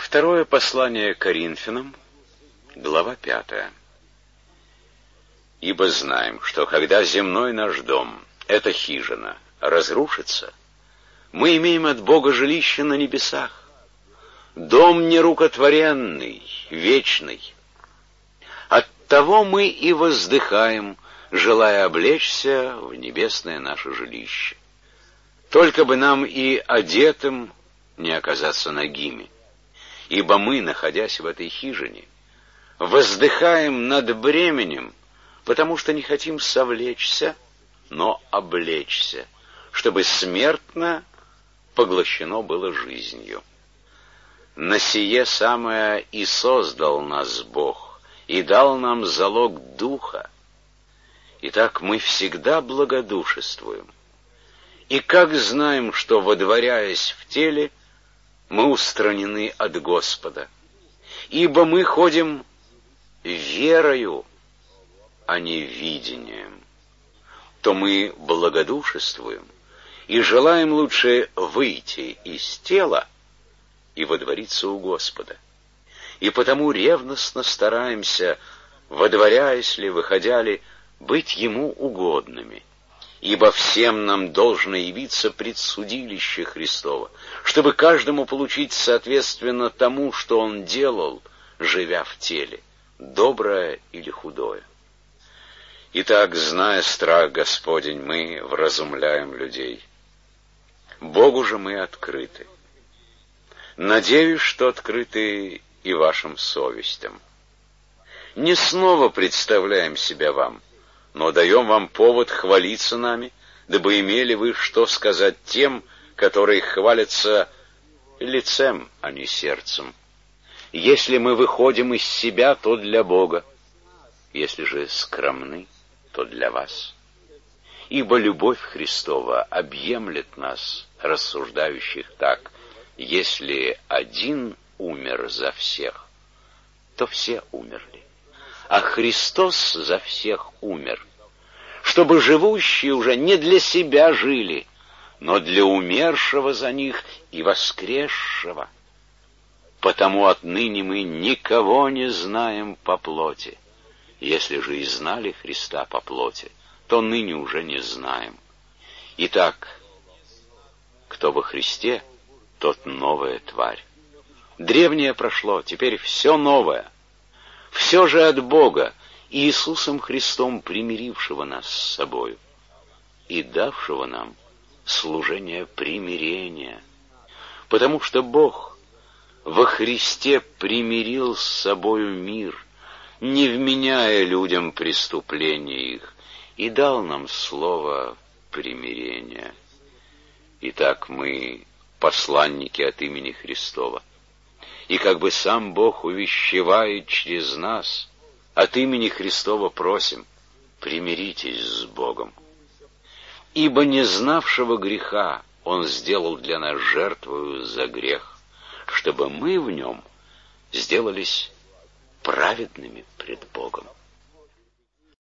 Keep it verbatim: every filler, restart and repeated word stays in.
Второе послание Коринфянам, глава пятая. «Ибо знаем, что когда земной наш дом, эта хижина, разрушится, мы имеем от Бога жилище на небесах, дом нерукотворенный, вечный. Оттого мы и воздыхаем, желая облечься в небесное наше жилище. Только бы нам и одетым не оказаться нагими. Ибо мы, находясь в этой хижине, воздыхаем над бременем, потому что не хотим совлечься, но облечься, чтобы смертно поглощено было жизнью. На сие самое и создал нас Бог, и дал нам залог Духа. Итак, мы всегда благодушествуем. И как знаем, что, водворяясь в теле, мы устранены от Господа, ибо мы ходим верою, а не видением, то мы благодушествуем и желаем лучше выйти из тела и водвориться у Господа. И потому ревностно стараемся, водворяясь ли, выходя ли, быть Ему угодными. Ибо всем нам должно явиться предсудилище Христово, чтобы каждому получить соответственно тому, что он делал, живя в теле, доброе или худое. Итак, зная страх Господень, мы вразумляем людей. Богу же мы открыты. Надеюсь, что открыты и вашим совестям. Не снова представляем себя вам, но даем вам повод хвалиться нами, дабы имели вы что сказать тем, которые хвалятся лицем, а не сердцем. Если мы выходим из себя, то для Бога, если же скромны, то для вас. Ибо любовь Христова объемлет нас, рассуждающих так: если один умер за всех, то все умерли. А Христос за всех умер, чтобы живущие уже не для себя жили, но для умершего за них и воскресшего. Потому отныне мы никого не знаем по плоти. Если же и знали Христа по плоти, то ныне уже не знаем. Итак, кто во Христе, тот новая тварь. Древнее прошло, теперь все новое. Все же от Бога, Иисусом Христом, примирившего нас с собою и давшего нам служение примирения. Потому что Бог во Христе примирил с собою мир, не вменяя людям преступления их, и дал нам слово примирения. Итак, мы посланники от имени Христова. И как бы сам Бог увещевает через нас, от имени Христова просим: примиритесь с Богом. Ибо не знавшего греха Он сделал для нас жертвою за грех, чтобы мы в Нем сделались праведными пред Богом.